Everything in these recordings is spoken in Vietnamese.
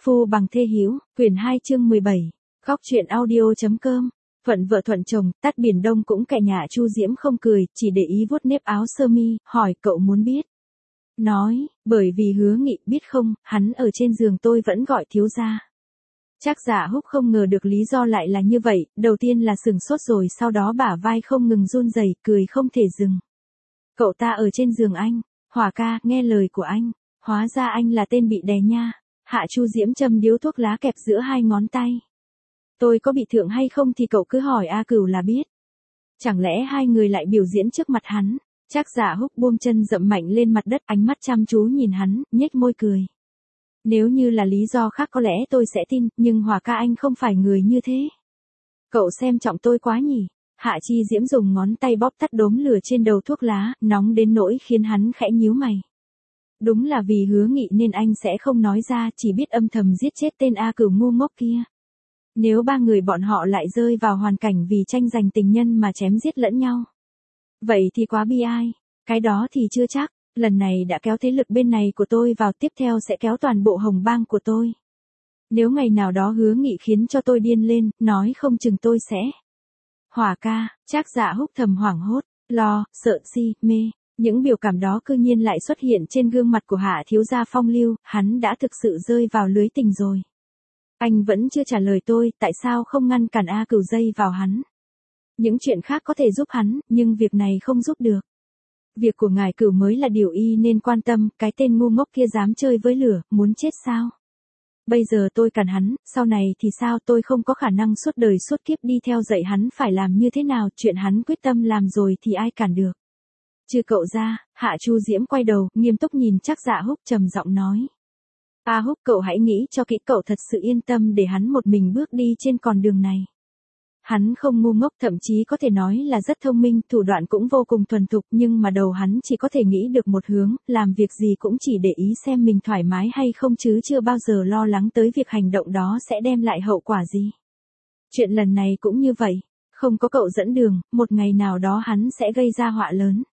Phu bằng thê hữu, quyển 2 chương 17. Góc truyện audio.com. Thuận vợ thuận chồng, tắt biển đông cũng kẻ nhà Chu Diễm không cười, chỉ để ý vuốt nếp áo sơ mi, hỏi cậu muốn biết. Nói, bởi vì Hứa Nghị biết không, hắn ở trên giường tôi vẫn gọi thiếu gia. Trác Dạ Húc không ngờ được lý do lại là như vậy, đầu tiên là sửng sốt rồi sau đó bả vai không ngừng run rẩy, cười không thể dừng. Cậu ta ở trên giường anh, Hỏa ca, nghe lời của anh, hóa ra anh là tên bị đè nha. Hạ Chu Diễm châm điếu thuốc lá kẹp giữa hai ngón tay. Tôi có bị thượng hay không thì cậu cứ hỏi A Cửu là biết. Chẳng lẽ hai người lại biểu diễn trước mặt hắn? Trác Dạ Húc buông chân dậm mạnh lên mặt đất, ánh mắt chăm chú nhìn hắn, nhếch môi cười. Nếu như là lý do khác có lẽ tôi sẽ tin, nhưng Hỏa ca anh không phải người như thế. Cậu xem trọng tôi quá nhỉ? Hạ Chi Diễm dùng ngón tay bóp tắt đốm lửa trên đầu thuốc lá, nóng đến nỗi khiến hắn khẽ nhíu mày. Đúng là vì Hứa Nghị nên anh sẽ không nói ra, chỉ biết âm thầm giết chết tên A Cửu ngu ngốc kia. Nếu ba người bọn họ lại rơi vào hoàn cảnh vì tranh giành tình nhân mà chém giết lẫn nhau. Vậy thì quá bi ai, cái đó thì chưa chắc, lần này đã kéo thế lực bên này của tôi vào, tiếp theo sẽ kéo toàn bộ Hồng Bang của tôi. Nếu ngày nào đó Hứa Nghị khiến cho tôi điên lên, nói không chừng tôi sẽ. Hỏa ca, Trác Dạ Húc thầm hoảng hốt, lo, sợ si, mê. Những biểu cảm đó cư nhiên lại xuất hiện trên gương mặt của Hạ thiếu gia phong lưu, hắn đã thực sự rơi vào lưới tình rồi. Anh vẫn chưa trả lời tôi, tại sao không ngăn cản A Cửu dây vào hắn? Những chuyện khác có thể giúp hắn, nhưng việc này không giúp được. Việc của ngài Cửu mới là điều y nên quan tâm, cái tên ngu ngốc kia dám chơi với lửa, muốn chết sao? Bây giờ tôi cản hắn, sau này thì sao, tôi không có khả năng suốt đời suốt kiếp đi theo dạy hắn phải làm như thế nào, chuyện hắn quyết tâm làm rồi thì ai cản được. Trừ cậu ra, Hạ Chu Diễm quay đầu, nghiêm túc nhìn Trác Dạ Húc trầm giọng nói. A Húc, cậu hãy nghĩ cho kỹ, cậu thật sự yên tâm để hắn một mình bước đi trên con đường này. Hắn không ngu ngốc, thậm chí có thể nói là rất thông minh, thủ đoạn cũng vô cùng thuần thục, nhưng mà đầu hắn chỉ có thể nghĩ được một hướng, làm việc gì cũng chỉ để ý xem mình thoải mái hay không chứ chưa bao giờ lo lắng tới việc hành động đó sẽ đem lại hậu quả gì. Chuyện lần này cũng như vậy, không có cậu dẫn đường, một ngày nào đó hắn sẽ gây ra họa lớn.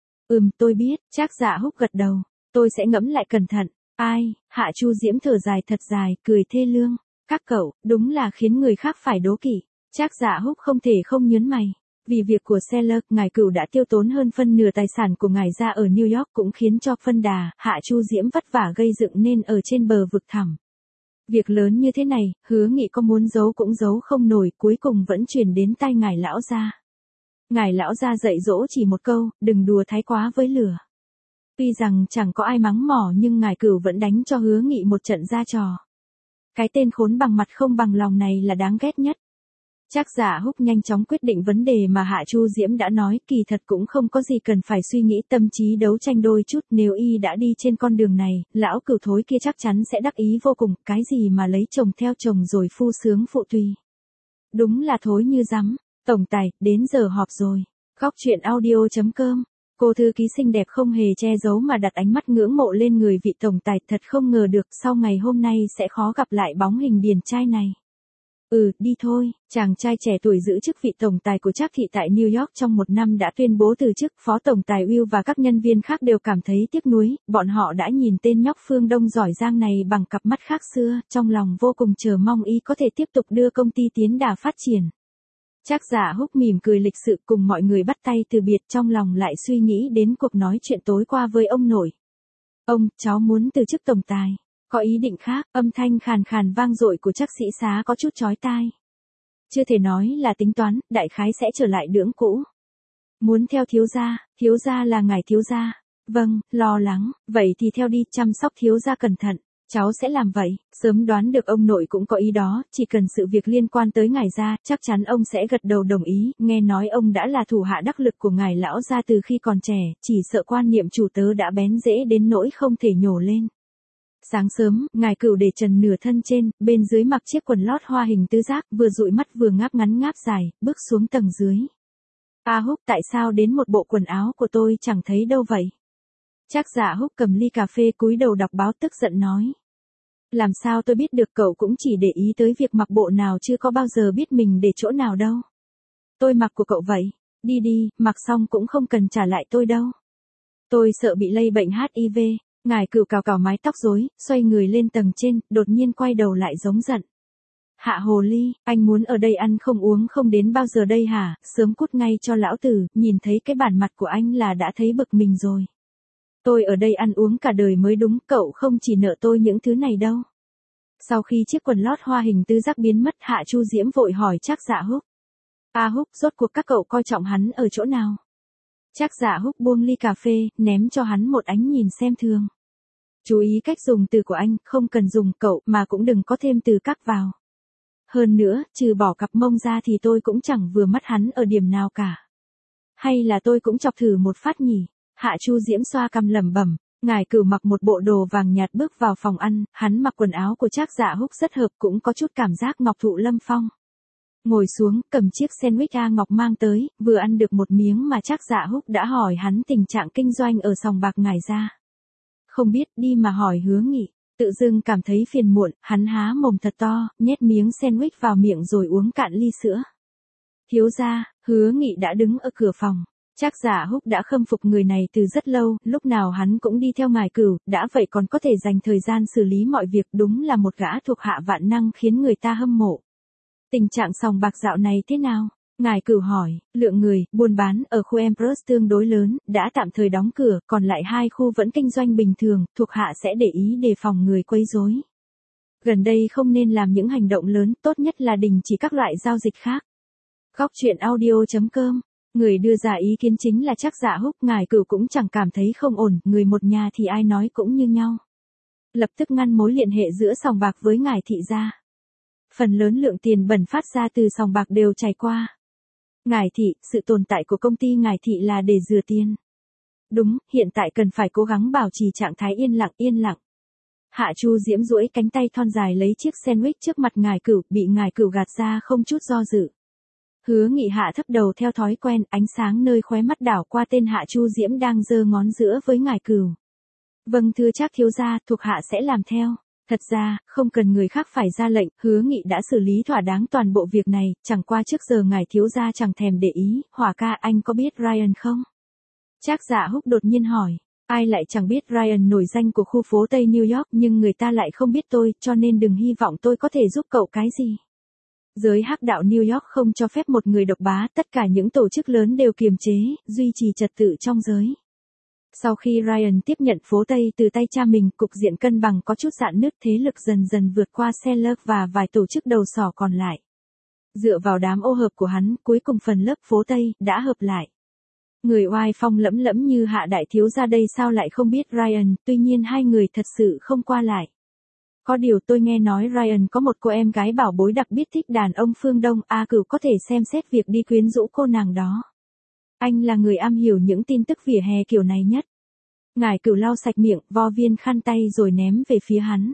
Tôi biết, Trác Dạ Húc gật đầu, tôi sẽ ngẫm lại cẩn thận. Ai, Hạ Chu Diễm thở dài thật dài, cười thê lương. Các cậu, đúng là khiến người khác phải đố kỵ. Trác Dạ Húc không thể không nhớn mày. Vì việc của Seller, ngài Cửu đã tiêu tốn hơn phân nửa tài sản của ngài ra ở New York, cũng khiến cho phân đà, Hạ Chu Diễm vất vả gây dựng nên ở trên bờ vực thẳm. Việc lớn như thế này, Hứa Nghị có muốn giấu cũng giấu không nổi, cuối cùng vẫn truyền đến tai ngài lão gia. Ngài lão gia dạy dỗ chỉ một câu, đừng đùa thái quá với lửa. Tuy rằng chẳng có ai mắng mỏ nhưng ngài Cửu vẫn đánh cho Hứa Nghị một trận ra trò. Cái tên khốn bằng mặt không bằng lòng này là đáng ghét nhất. Trác Dạ Húc nhanh chóng quyết định vấn đề mà Hạ Chu Diễm đã nói, kỳ thật cũng không có gì cần phải suy nghĩ, tâm trí đấu tranh đôi chút, nếu y đã đi trên con đường này, lão Cửu thối kia chắc chắn sẽ đắc ý vô cùng, cái gì mà lấy chồng theo chồng rồi phu sướng phụ tùy. Đúng là thối như rắm. Tổng tài, đến giờ họp rồi. Góc truyện audio.com. Cô thư ký xinh đẹp không hề che giấu mà đặt ánh mắt ngưỡng mộ lên người vị tổng tài, thật không ngờ được sau ngày hôm nay sẽ khó gặp lại bóng hình điển trai này. Đi thôi, chàng trai trẻ tuổi giữ chức vị tổng tài của Trác thị tại New York trong một năm đã tuyên bố từ chức, phó tổng tài Will và các nhân viên khác đều cảm thấy tiếc nuối, bọn họ đã nhìn tên nhóc phương Đông giỏi giang này bằng cặp mắt khác xưa, trong lòng vô cùng chờ mong y có thể tiếp tục đưa công ty tiến đà phát triển. Trác Dạ Húc mỉm cười lịch sự cùng mọi người bắt tay từ biệt, trong lòng lại suy nghĩ đến cuộc nói chuyện tối qua với ông nội. Ông, cháu muốn từ chức tổng tài. Có ý định khác, âm thanh khàn khàn vang dội của Trác Sĩ Xá có chút chói tai. Chưa thể nói là tính toán, đại khái sẽ trở lại đưởng cũ. Muốn theo thiếu gia là ngài thiếu gia. Vâng, lo lắng, vậy thì theo đi, chăm sóc thiếu gia cẩn thận. Cháu sẽ làm vậy, sớm đoán được ông nội cũng có ý đó, chỉ cần sự việc liên quan tới ngài gia, chắc chắn ông sẽ gật đầu đồng ý, nghe nói ông đã là thủ hạ đắc lực của ngài lão gia từ khi còn trẻ, chỉ sợ quan niệm chủ tớ đã bén rễ đến nỗi không thể nhổ lên. Sáng sớm, ngài Cửu để trần nửa thân trên, bên dưới mặc chiếc quần lót hoa hình tứ giác, vừa dụi mắt vừa ngáp ngắn ngáp dài, bước xuống tầng dưới. A Húc, tại sao đến một bộ quần áo của tôi chẳng thấy đâu vậy? Trác Dạ Húc cầm ly cà phê cúi đầu đọc báo tức giận nói. Làm sao tôi biết được, cậu cũng chỉ để ý tới việc mặc bộ nào chứ có bao giờ biết mình để chỗ nào đâu. Tôi mặc của cậu vậy, đi đi, mặc xong cũng không cần trả lại tôi đâu. Tôi sợ bị lây bệnh HIV, Ngài Cửu cào cào mái tóc rối, xoay người lên tầng trên, đột nhiên quay đầu lại giống giận. Hạ hồ ly, anh muốn ở đây ăn không uống không đến bao giờ đây hả, sớm cút ngay cho lão tử, nhìn thấy cái bản mặt của anh là đã thấy bực mình rồi. Tôi ở đây ăn uống cả đời mới đúng, cậu không chỉ nợ tôi những thứ này đâu. Sau khi chiếc quần lót hoa hình tứ giác biến mất, Hạ Chu Diễm vội hỏi Trác Dạ Húc. A Húc, rốt cuộc các cậu coi trọng hắn ở chỗ nào? Trác Dạ Húc buông ly cà phê, ném cho hắn một ánh nhìn xem thường. Chú ý cách dùng từ của anh, không cần dùng cậu mà cũng đừng có thêm từ các vào. Hơn nữa, trừ bỏ cặp mông ra thì tôi cũng chẳng vừa mắt hắn ở điểm nào cả. Hay là tôi cũng chọc thử một phát nhỉ? Hạ Chu Diễm xoa cằm lẩm bẩm. Ngài Cửu mặc một bộ đồ vàng nhạt bước vào phòng ăn, hắn mặc quần áo của Trác Dạ Húc rất hợp, cũng có chút cảm giác ngọc thụ lâm phong. Ngồi xuống, cầm chiếc sandwich A Ngọc mang tới, vừa ăn được một miếng mà Trác Dạ Húc đã hỏi hắn tình trạng kinh doanh ở sòng bạc Ngài ra. Không biết, đi mà hỏi Hứa Nghị. Tự dưng cảm thấy phiền muộn, hắn há mồm thật to, nhét miếng sandwich vào miệng rồi uống cạn ly sữa. Thiếu gia, Hứa Nghị đã đứng ở cửa phòng. Trác Dạ Húc đã khâm phục người này từ rất lâu, lúc nào hắn cũng đi theo Ngài Cửu, đã vậy còn có thể dành thời gian xử lý mọi việc, đúng là một gã thuộc hạ vạn năng khiến người ta hâm mộ. Tình trạng sòng bạc dạo này thế nào? Ngài Cửu hỏi, lượng người, buôn bán ở khu Empress tương đối lớn, đã tạm thời đóng cửa, còn lại 2 khu vẫn kinh doanh bình thường, thuộc hạ sẽ để ý đề phòng người quấy rối. Gần đây không nên làm những hành động lớn, tốt nhất là đình chỉ các loại giao dịch khác. Góc truyện audio.com. Người đưa ra ý kiến chính là Trác Dạ Húc, Ngài Cửu cũng chẳng cảm thấy không ổn, người một nhà thì ai nói cũng như nhau. Lập tức ngăn mối liên hệ giữa sòng bạc với Ngài thị gia. Phần lớn lượng tiền bẩn phát ra từ sòng bạc đều chảy qua Ngài thị, sự tồn tại của công ty Ngài thị là để rửa tiền. Đúng, hiện tại cần phải cố gắng bảo trì trạng thái yên lặng. Hạ Chu Diễm duỗi cánh tay thon dài lấy chiếc sandwich trước mặt Ngài Cửu, bị Ngài Cửu gạt ra không chút do dự. Hứa Nghị hạ thấp đầu theo thói quen, ánh sáng nơi khóe mắt đảo qua tên Hạ Chu Diễm đang giơ ngón giữa với Ngài Cửu. Vâng thưa Trác thiếu gia, thuộc hạ sẽ làm theo. Thật ra, không cần người khác phải ra lệnh, Hứa Nghị đã xử lý thỏa đáng toàn bộ việc này, chẳng qua trước giờ Ngài thiếu gia chẳng thèm để ý. Hỏa ca, anh có biết Ryan không? Trác Dạ Húc đột nhiên hỏi. Ai lại chẳng biết Ryan nổi danh của khu phố Tây New York, nhưng người ta lại không biết tôi, cho nên đừng hy vọng tôi có thể giúp cậu cái gì. Giới hắc đạo New York không cho phép một người độc bá, tất cả những tổ chức lớn đều kiềm chế, duy trì trật tự trong giới. Sau khi Ryan tiếp nhận phố Tây từ tay cha mình, cục diện cân bằng có chút rạn nứt, thế lực dần dần vượt qua Seller và vài tổ chức đầu sỏ còn lại. Dựa vào đám ô hợp của hắn, cuối cùng phần lớp phố Tây đã hợp lại. Người oai phong lẫm lẫm như Hạ đại thiếu gia đây sao lại không biết Ryan, tuy nhiên hai người thật sự không qua lại. Có điều tôi nghe nói Ryan có một cô em gái bảo bối đặc biệt thích đàn ông phương Đông, A Cửu có thể xem xét việc đi quyến rũ cô nàng đó. Anh là người am hiểu những tin tức vỉa hè kiểu này nhất. Ngài Cửu lau sạch miệng, vo viên khăn tay rồi ném về phía hắn.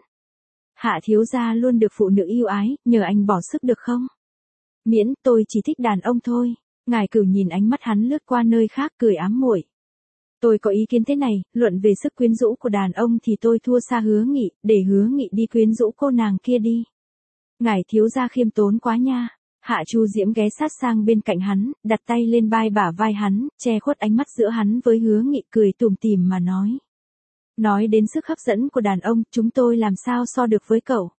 Hạ thiếu gia luôn được phụ nữ yêu ái, nhờ anh bỏ sức được không? Miễn, tôi chỉ thích đàn ông thôi. Ngài Cửu nhìn ánh mắt hắn lướt qua nơi khác cười ám muội. Tôi có ý kiến thế này, luận về sức quyến rũ của đàn ông thì tôi thua xa Hứa Nghị, để Hứa Nghị đi quyến rũ cô nàng kia đi. Ngài thiếu gia khiêm tốn quá nha. Hạ Chu Diễm ghé sát sang bên cạnh hắn, đặt tay lên bả vai hắn, che khuất ánh mắt giữa hắn với Hứa Nghị, cười tủm tỉm mà nói. Nói đến sức hấp dẫn của đàn ông, chúng tôi làm sao so được với cậu.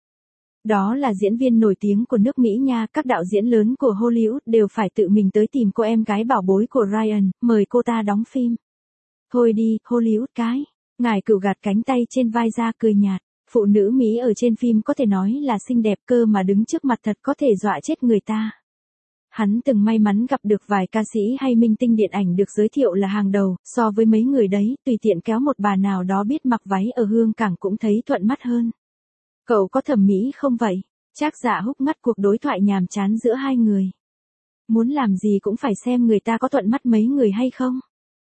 Đó là diễn viên nổi tiếng của nước Mỹ nha, các đạo diễn lớn của Hollywood đều phải tự mình tới tìm cô em gái bảo bối của Ryan, mời cô ta đóng phim. Thôi đi, Hollywood cái. Ngài Cửu gạt cánh tay trên vai ra cười nhạt. Phụ nữ Mỹ ở trên phim có thể nói là xinh đẹp, cơ mà đứng trước mặt thật có thể dọa chết người ta. Hắn từng may mắn gặp được vài ca sĩ hay minh tinh điện ảnh được giới thiệu là hàng đầu, so với mấy người đấy, tùy tiện kéo một bà nào đó biết mặc váy ở Hương Cảng cũng thấy thuận mắt hơn. Cậu có thẩm mỹ không vậy? Trác Dạ Húc ngắt cuộc đối thoại nhàm chán giữa hai người. Muốn làm gì cũng phải xem người ta có thuận mắt mấy người hay không.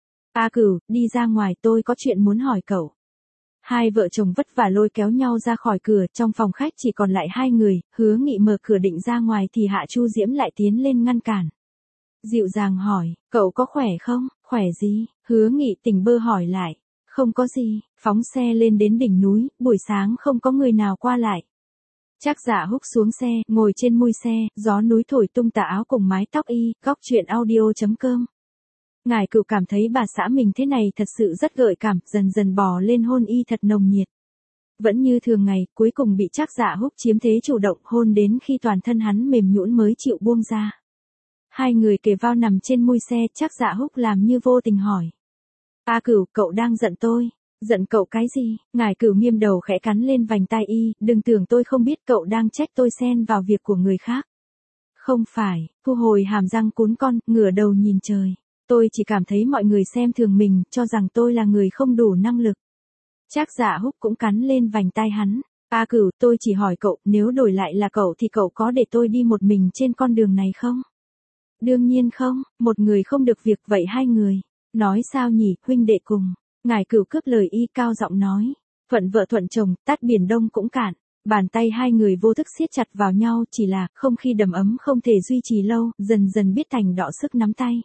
A Cửu, đi ra ngoài, tôi có chuyện muốn hỏi cậu. Hai vợ chồng vất vả lôi kéo nhau ra khỏi cửa, trong phòng khách chỉ còn lại hai người, Hứa Nghị mở cửa định ra ngoài thì Hạ Chu Diễm lại tiến lên ngăn cản. Dịu dàng hỏi, cậu có khỏe không? Khỏe gì? Hứa Nghị tỉnh bơ hỏi lại. Không có gì, phóng xe lên đến đỉnh núi, buổi sáng không có người nào qua lại. Trác Dạ Húc xuống xe, ngồi trên mui xe, gió núi thổi tung tà áo cùng mái tóc y, góc truyện audio.com. Ngài Cửu cảm thấy bà xã mình thế này thật sự rất gợi cảm, dần dần bò lên hôn y thật nồng nhiệt. Vẫn như thường ngày, cuối cùng bị Trác Dạ Húc chiếm thế chủ động hôn đến khi toàn thân hắn mềm nhũn mới chịu buông ra. Hai người kề vai nằm trên mui xe, Trác Dạ Húc làm như vô tình hỏi. A Cửu, cậu đang giận tôi. Giận cậu cái gì? Ngài Cửu nghiêm đầu khẽ cắn lên vành tai y, đừng tưởng tôi không biết cậu đang trách tôi xen vào việc của người khác. Không phải, thu hồi hàm răng cún con, ngửa đầu nhìn trời. Tôi chỉ cảm thấy mọi người xem thường mình, cho rằng tôi là người không đủ năng lực. Trác Dạ Húc cũng cắn lên vành tai hắn. A Cửu, tôi chỉ hỏi cậu, nếu đổi lại là cậu thì cậu có để tôi đi một mình trên con đường này không? Đương nhiên không, một người không được việc vậy hai người. Nói sao nhỉ, huynh đệ cùng. Ngài Cửu cướp lời y cao giọng nói. Thuận vợ thuận chồng, tát biển đông cũng cạn. Bàn tay hai người vô thức siết chặt vào nhau, chỉ là không khí đầm ấm không thể duy trì lâu, dần dần biết thành đọ sức nắm tay.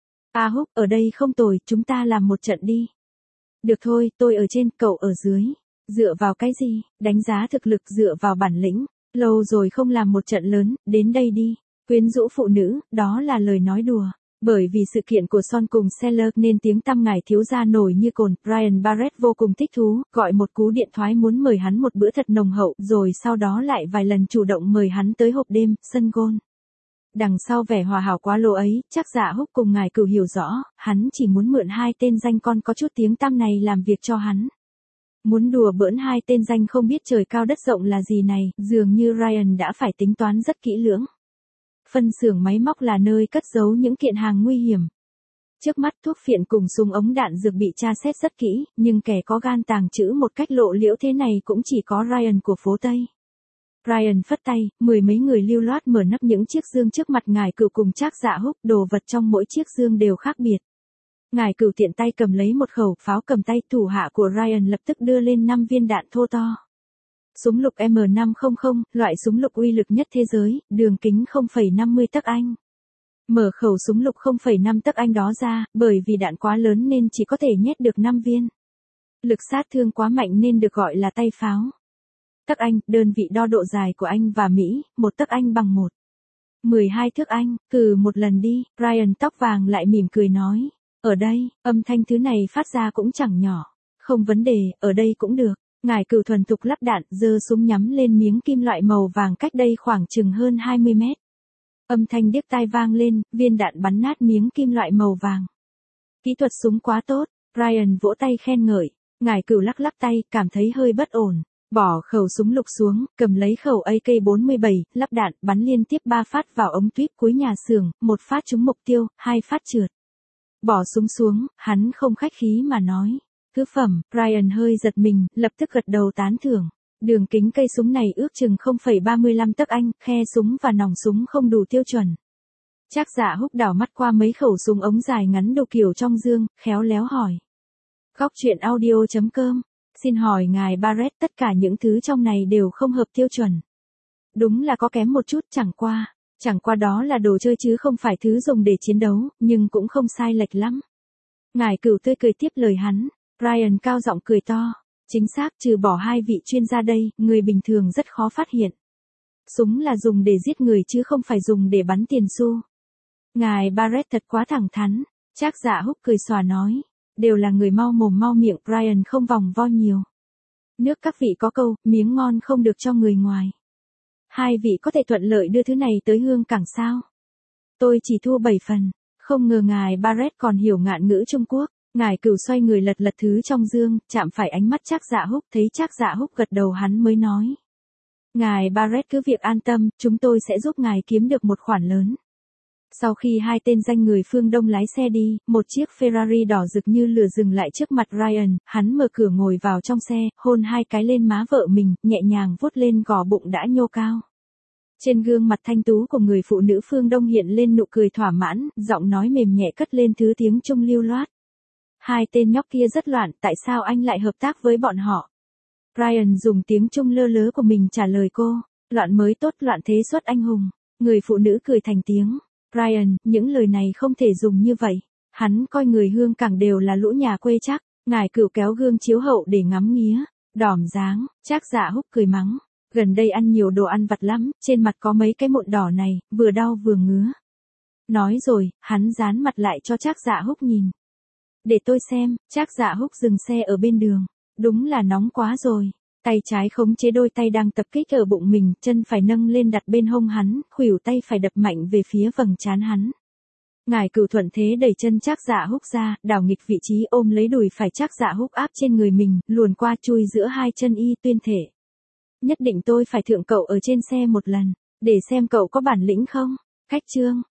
A Húc, ở đây không tồi, chúng ta làm một trận đi. Được thôi, tôi ở trên, cậu ở dưới. Dựa vào cái gì? Đánh giá thực lực dựa vào bản lĩnh. Lâu rồi không làm một trận lớn, đến đây đi. Quyến rũ phụ nữ, đó là lời nói đùa. Bởi vì sự kiện của Son cùng Seller nên tiếng tăm ngài thiếu gia nổi như cồn, Brian Barrett vô cùng thích thú, gọi một cú điện thoại muốn mời hắn một bữa thật nồng hậu, rồi sau đó lại vài lần chủ động mời hắn tới hộp đêm, sân golf. Đằng sau vẻ hòa hảo quá lồ ấy, Trác Dạ Húc cùng ngài Cửu hiểu rõ, hắn chỉ muốn mượn hai tên danh con có chút tiếng tăm này làm việc cho hắn. Muốn đùa bỡn hai tên danh không biết trời cao đất rộng là gì này, dường như Ryan đã phải tính toán rất kỹ lưỡng. Phân xưởng máy móc là nơi cất giấu những kiện hàng nguy hiểm. Trước mắt thuốc phiện cùng súng ống đạn dược bị tra xét rất kỹ, nhưng kẻ có gan tàng trữ một cách lộ liễu thế này cũng chỉ có Ryan của phố Tây. Ryan phất tay, mười mấy người lưu loát mở nắp những chiếc dương trước mặt ngài Cửu cùng Trác Dạ Húc, đồ vật trong mỗi chiếc dương đều khác biệt. Ngài Cửu tiện tay cầm lấy một khẩu pháo cầm tay, thủ hạ của Ryan lập tức đưa lên 5 viên đạn thô to. Súng lục M500, loại súng lục uy lực nhất thế giới, đường kính 0,50 tấc Anh. Mở khẩu súng lục 0,5 tấc Anh đó ra, bởi vì đạn quá lớn nên chỉ có thể nhét được 5 viên. Lực sát thương quá mạnh nên được gọi là tay pháo. Tấc Anh, đơn vị đo độ dài của Anh và Mỹ, 1 tấc Anh bằng 12 thước Anh, cử một lần đi, Ryan tóc vàng lại mỉm cười nói. Ở đây, âm thanh thứ này phát ra cũng chẳng nhỏ. Không vấn đề, ở đây cũng được. Ngài Cửu thuần thục lắp đạn, giơ súng nhắm lên miếng kim loại màu vàng cách đây khoảng chừng hơn 20 mét. Âm thanh điếc tai vang lên, viên đạn bắn nát miếng kim loại màu vàng. Kỹ thuật súng quá tốt, Ryan vỗ tay khen ngợi. Ngài Cửu lắc lắc tay, cảm thấy hơi bất ổn. Bỏ khẩu súng lục xuống, cầm lấy khẩu AK-47, lắp đạn, bắn liên tiếp 3 phát vào ống tuyếp cuối nhà xưởng, 1 phát trúng mục tiêu, 2 phát trượt. Bỏ súng xuống, hắn không khách khí mà nói. Thứ phẩm, Ryan hơi giật mình, lập tức gật đầu tán thưởng. Đường kính cây súng này ước chừng 0,35 tấc Anh, khe súng và nòng súng không đủ tiêu chuẩn. Trác Dạ Húc đảo mắt qua mấy khẩu súng ống dài ngắn đồ kiểu trong dương, khéo léo hỏi. Góc truyện audio.com. Xin hỏi ngài Barrett, tất cả những thứ trong này đều không hợp tiêu chuẩn. Đúng là có kém một chút, chẳng qua đó là đồ chơi chứ không phải thứ dùng để chiến đấu, nhưng cũng không sai lệch lắm. Ngài Cửu tươi cười tiếp lời hắn. Ryan cao giọng cười to. Chính xác, trừ bỏ hai vị chuyên gia đây, người bình thường rất khó phát hiện. Súng là dùng để giết người chứ không phải dùng để bắn tiền xu. Ngài Barrett thật quá thẳng thắn. Trác Dạ Húc cười xòa nói. Đều là người mau mồm mau miệng, Ryan không vòng vo nhiều. Nước các vị có câu, miếng ngon không được cho người ngoài. Hai vị có thể thuận lợi đưa thứ này tới Hương Cảng sao? Tôi chỉ thua 7 phần. Không ngờ ngài Barrett còn hiểu ngạn ngữ Trung Quốc. Ngài Cửu xoay người lật lật thứ trong dương, chạm phải ánh mắt Trác Dạ Húc, thấy Trác Dạ Húc gật đầu hắn mới nói. Ngài Barrett cứ việc an tâm, chúng tôi sẽ giúp ngài kiếm được một khoản lớn. Sau khi hai tên danh người phương Đông lái xe đi, một chiếc Ferrari đỏ rực như lửa dừng lại trước mặt Ryan, hắn mở cửa ngồi vào trong xe, hôn 2 cái lên má vợ mình, nhẹ nhàng vuốt lên gò bụng đã nhô cao. Trên gương mặt thanh tú của người phụ nữ phương Đông hiện lên nụ cười thỏa mãn, giọng nói mềm nhẹ cất lên thứ tiếng Trung lưu loát. Hai tên nhóc kia rất loạn, tại sao anh lại hợp tác với bọn họ? Ryan dùng tiếng Trung lơ lớ của mình trả lời cô, loạn mới tốt, loạn thế xuất anh hùng. Người phụ nữ cười thành tiếng. Ryan, những lời này không thể dùng như vậy. Hắn coi người Hương Cảng đều là lũ nhà quê chắc. Ngài Cửu kéo gương chiếu hậu để ngắm nghía. Đỏm dáng, Trác Dạ Húc cười mắng. Gần đây ăn nhiều đồ ăn vặt lắm, trên mặt có mấy cái mụn đỏ này, vừa đau vừa ngứa. Nói rồi, hắn dán mặt lại cho Trác Dạ Húc nhìn. Để tôi xem, Trác Dạ Húc dừng xe ở bên đường. Đúng là nóng quá rồi. Tay trái khống chế đôi tay đang tập kích ở bụng mình, chân phải nâng lên đặt bên hông hắn, khuỷu tay phải đập mạnh về phía vầng trán hắn. Ngải Cửu thuận thế đẩy chân Trác Dạ Húc ra, đảo nghịch vị trí ôm lấy đùi phải Trác Dạ Húc áp trên người mình, luồn qua chui giữa hai chân y tuyên thể. Nhất định tôi phải thượng cậu ở trên xe một lần, để xem cậu có bản lĩnh không. Khách trương.